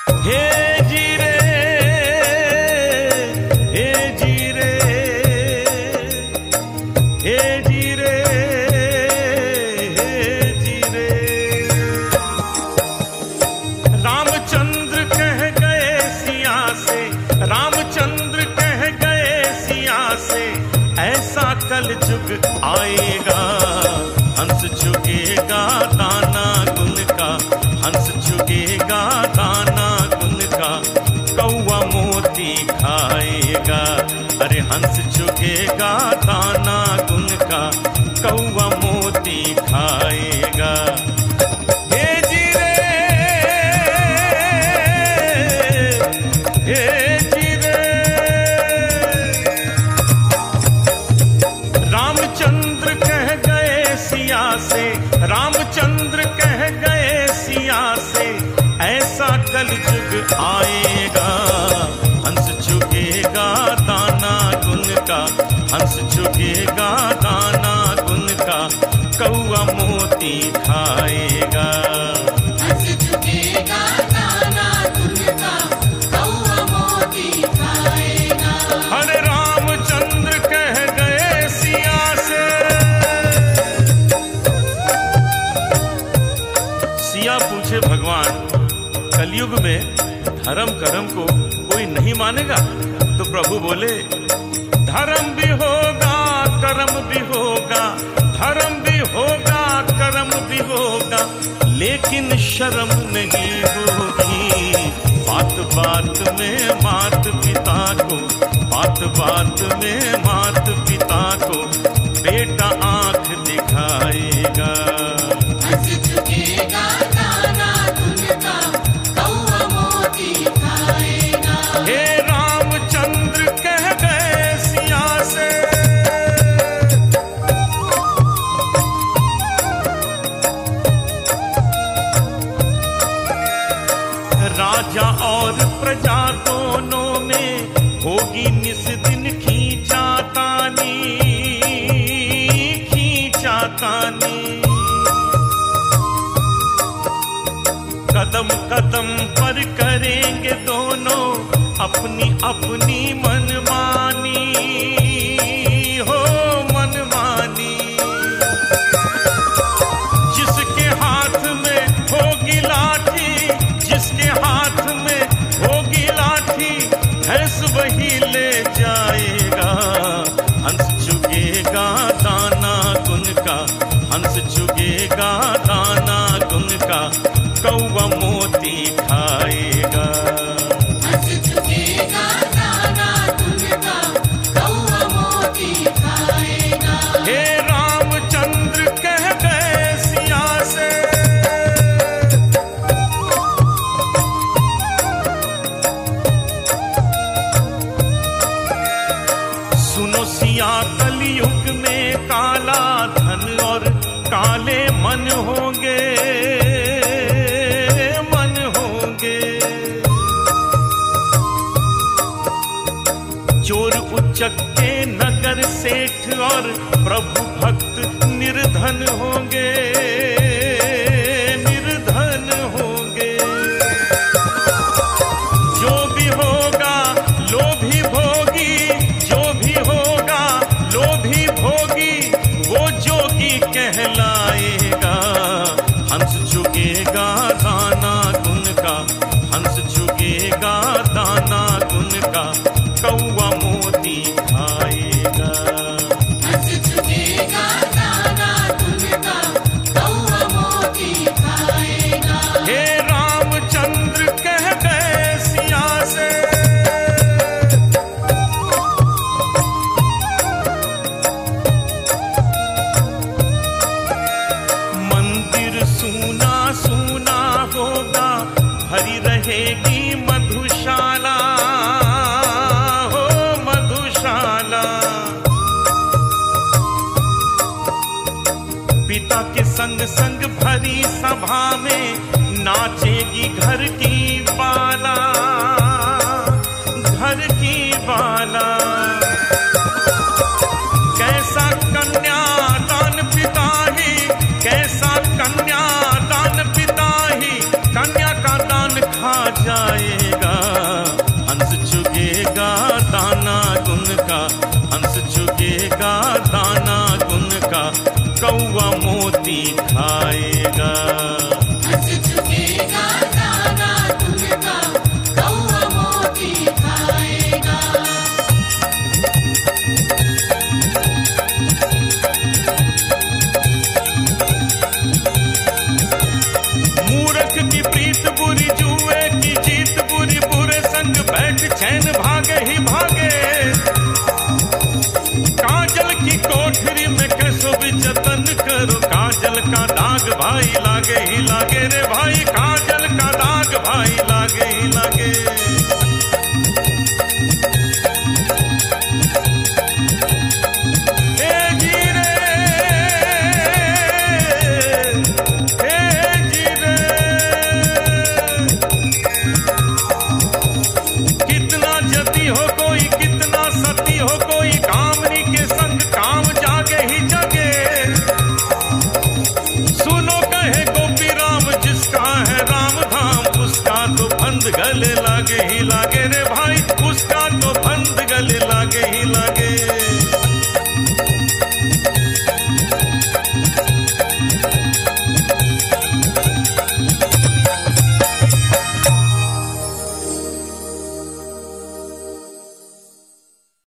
हे जीरे, हे जीरे, हे जीरे, हे जीरे। रामचंद्र कह गए सिया से, रामचंद्र कह गए सिया से, ऐसा कल जुग आएगा, हंस चुगेगा दाना गुन का, हंस चुगेगा दाना गुन का, कौवा मोती खाएगा। अरे हंस चुगेगा दाना गुन का, कौवा मोती खाएगा। हे जीरे, हे जीरे। रामचंद्र कह गए सिया से, रामचंद्र कह गए सिया से, ऐसा कल जुग आएगा, हंस चुगेगा दाना गुन का, हंस चुगेगा दाना गुन का, कौवा मोती खाएगा। हंस चुगेगा दाना गुन का, कौवा मोती खाएगा। अरे रामचंद्र कह गए सिया से। सिया पूछे भगवान, कलयुग में धर्म कर्म को कोई नहीं मानेगा? तो प्रभु बोले, धर्म भी होगा कर्म भी होगा, धर्म भी होगा कर्म भी होगा, लेकिन शर्म नहीं होगी। बात बात में मात पिता को, बात बात में मात पिता को, बेटा आंख दिखाएगा। हंस चुगेगा दाना गुन का, कौवा मोती खाएगा। हे रामचंद्र कह गए सिया से। राजा और प्रजा दोनों में होगी निस दिन खींचातानी, खींचातानी। कदम कदम पर करेंगे दोनों अपनी अपनी मनमानी, हो मनमानी। जिसके हाथ में होगी लाठी, जिसके हाथ में होगी लाठी, भैंस वही ले जाएगा। हंस चुगेगा दाना गुन का, हंस चुगेगा दाना गुन का, कौवा मोती खाएगा। हंस चुगेगा दाना गुन का, कौवा मोती खाएगा। हे रामचंद्र कह गए सिया से। सुनो सिया, कलयुग में काला धन और काले मन होंगे, मन होंगे। चोर उचक्के नगर सेठ और प्रभु भक्त निर्धन होंगे, निर्धन होंगे। जो भी होगा लोभी भोगी, जो भी होगा लोभी भोगी, वो जोगी कहलाएगा। हंस चुगेगा दाना गुन का, हंस चुगेगा दाना गुन का, कौवा मोती खाएगा। हंस चुगेगा दाना गुन का, कौवा मोती खाएगा। हे रामचंद्र कह गए सिया से। मंदिर सूना सूना होगा, भरी रहेगी मधुशाला, हो मधुशाला। पिता के संग संग भरी सभा में नाचेगी घर की बाला, घर की बाला। कैसा कन्यादान पिता ही, कैसा कन्यादान पिता ही, कन्या का दान खा जाए। नहीं लागे